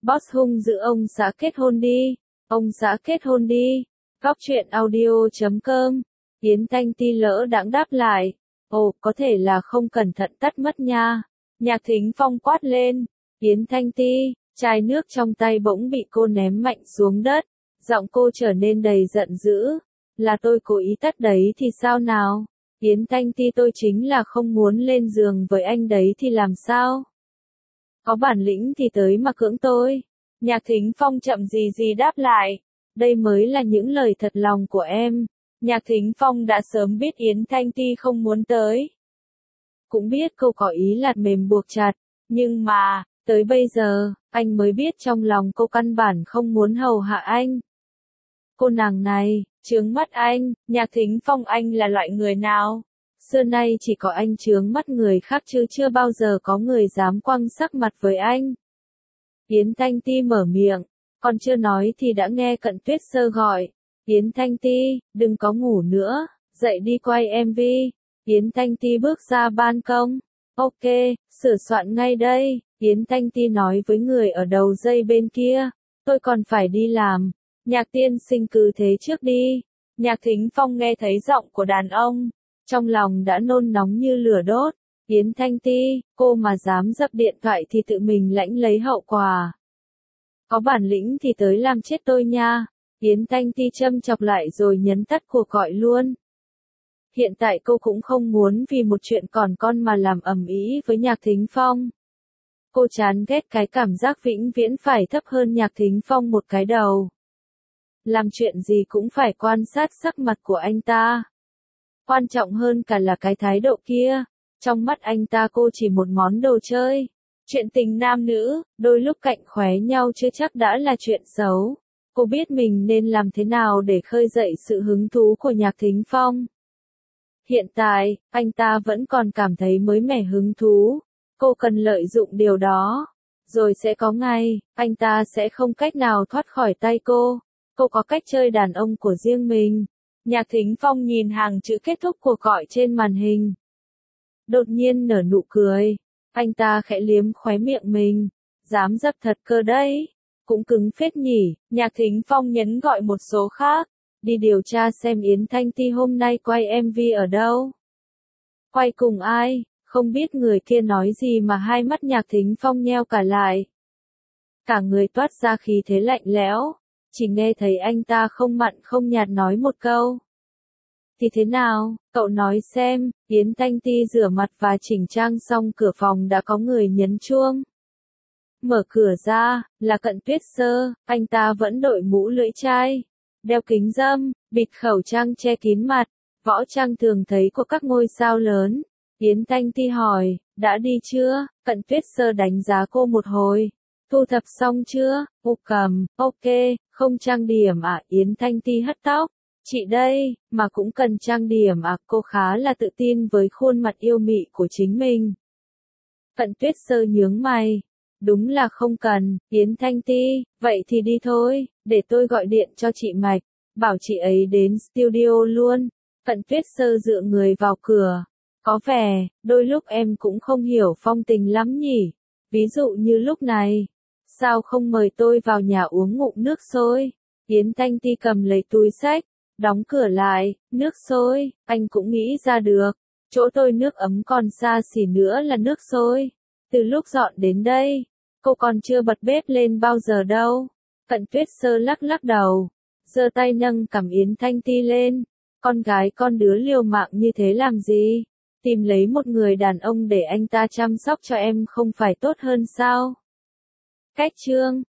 Boss hung dữ ông xã kết hôn đi. Ông xã kết hôn đi. Góc truyện audio.com. Yến Thanh Ti lỡ đãng đáp lại. Ồ, có thể là không cẩn thận tắt mất nha. Nhạc Thính Phong quát lên. Yến Thanh Ti, chai nước trong tay bỗng bị cô ném mạnh xuống đất. Giọng cô trở nên đầy giận dữ. Là tôi cố ý tắt đấy thì sao nào? Yến Thanh Ti, tôi chính là không muốn lên giường với anh đấy thì làm sao? Có bản lĩnh thì tới mà cưỡng tôi. Nhạc Thính Phong chậm gì gì đáp lại. Đây mới là những lời thật lòng của em. Nhạc Thính Phong đã sớm biết Yến Thanh Ti không muốn tới. Cũng biết cô có ý lạt mềm buộc chặt. Nhưng mà, tới bây giờ, anh mới biết trong lòng cô căn bản không muốn hầu hạ anh. Cô nàng này, chướng mắt anh. Nhạc Thính Phong, anh là loại người nào? Xưa nay chỉ có anh chướng mắt người khác chứ chưa bao giờ có người dám quăng sắc mặt với anh. Yến Thanh Ti mở miệng, còn chưa nói thì đã nghe Cận Tuyết Sơ gọi. Yến Thanh Ti, đừng có ngủ nữa, dậy đi quay MV. Yến Thanh Ti bước ra ban công. Ok, sửa soạn ngay đây. Yến Thanh Ti nói với người ở đầu dây bên kia. Tôi còn phải đi làm. Nhạc tiên sinh cứ thế trước đi. Nhạc Thính Phong nghe thấy giọng của đàn ông. Trong lòng đã nôn nóng như lửa đốt. Yến Thanh Ti, cô mà dám dập điện thoại thì tự mình lãnh lấy hậu quả. Có bản lĩnh thì tới làm chết tôi nha. Yến Thanh Ti châm chọc lại rồi nhấn tắt cuộc gọi luôn. Hiện tại cô cũng không muốn vì một chuyện còn con mà làm ầm ĩ với Nhạc Thính Phong. Cô chán ghét cái cảm giác vĩnh viễn phải thấp hơn Nhạc Thính Phong một cái đầu. Làm chuyện gì cũng phải quan sát sắc mặt của anh ta. Quan trọng hơn cả là cái thái độ kia. Trong mắt anh ta cô chỉ một món đồ chơi. Chuyện tình nam nữ, đôi lúc cạnh khóe nhau chưa chắc đã là chuyện xấu. Cô biết mình nên làm thế nào để khơi dậy sự hứng thú của Nhạc Thính Phong. Hiện tại, anh ta vẫn còn cảm thấy mới mẻ hứng thú. Cô cần lợi dụng điều đó. Rồi sẽ có ngày, anh ta sẽ không cách nào thoát khỏi tay cô. Cô có cách chơi đàn ông của riêng mình. Nhạc Thính Phong nhìn hàng chữ kết thúc cuộc gọi trên màn hình. Đột nhiên nở nụ cười. Anh ta khẽ liếm khóe miệng mình. Dám dập thật cơ đấy. Cũng cứng phết nhỉ. Nhạc Thính Phong nhấn gọi một số khác. Đi điều tra xem Yến Thanh Ti hôm nay quay MV ở đâu. Quay cùng ai? Không biết người kia nói gì mà hai mắt Nhạc Thính Phong nheo cả lại. Cả người toát ra khí thế lạnh lẽo. Chỉ nghe thấy anh ta không mặn không nhạt nói một câu. Thì thế nào, cậu nói xem. Yến Thanh Ti rửa mặt và chỉnh trang xong cửa phòng đã có người nhấn chuông. Mở cửa ra, là Cận Tuyết Sơ, anh ta vẫn đội mũ lưỡi chai, đeo kính râm, bịt khẩu trang che kín mặt, võ trang thường thấy của các ngôi sao lớn. Yến Thanh Ti hỏi, đã đi chưa? Cận Tuyết Sơ đánh giá cô một hồi. Thu thập xong chưa? Cầm, ok, không trang điểm à? Yến Thanh Ti hất tóc. Chị đây, mà cũng cần trang điểm à? Cô khá là tự tin với khuôn mặt yêu mị của chính mình. Cận Tuyết Sơ nhướng mày. Đúng là không cần. Yến Thanh Ti, vậy thì đi thôi, để tôi gọi điện cho chị Mạch, bảo chị ấy đến studio luôn. Cận Tuyết Sơ dựa người vào cửa. Có vẻ, đôi lúc em cũng không hiểu phong tình lắm nhỉ. Ví dụ như lúc này. Sao không mời tôi vào nhà uống ngụm nước sôi? Yến Thanh Ti cầm lấy túi xách, đóng cửa lại. Nước sôi, anh cũng nghĩ ra được. Chỗ tôi nước ấm còn xa xỉ nữa là nước sôi. Từ lúc dọn đến đây, cô còn chưa bật bếp lên bao giờ đâu. Cận Tuyết Sơ lắc lắc đầu, giơ tay nâng cằm Yến Thanh Ti lên. Con gái con đứa liều mạng như thế làm gì? Tìm lấy một người đàn ông để anh ta chăm sóc cho em không phải tốt hơn sao? Cách chương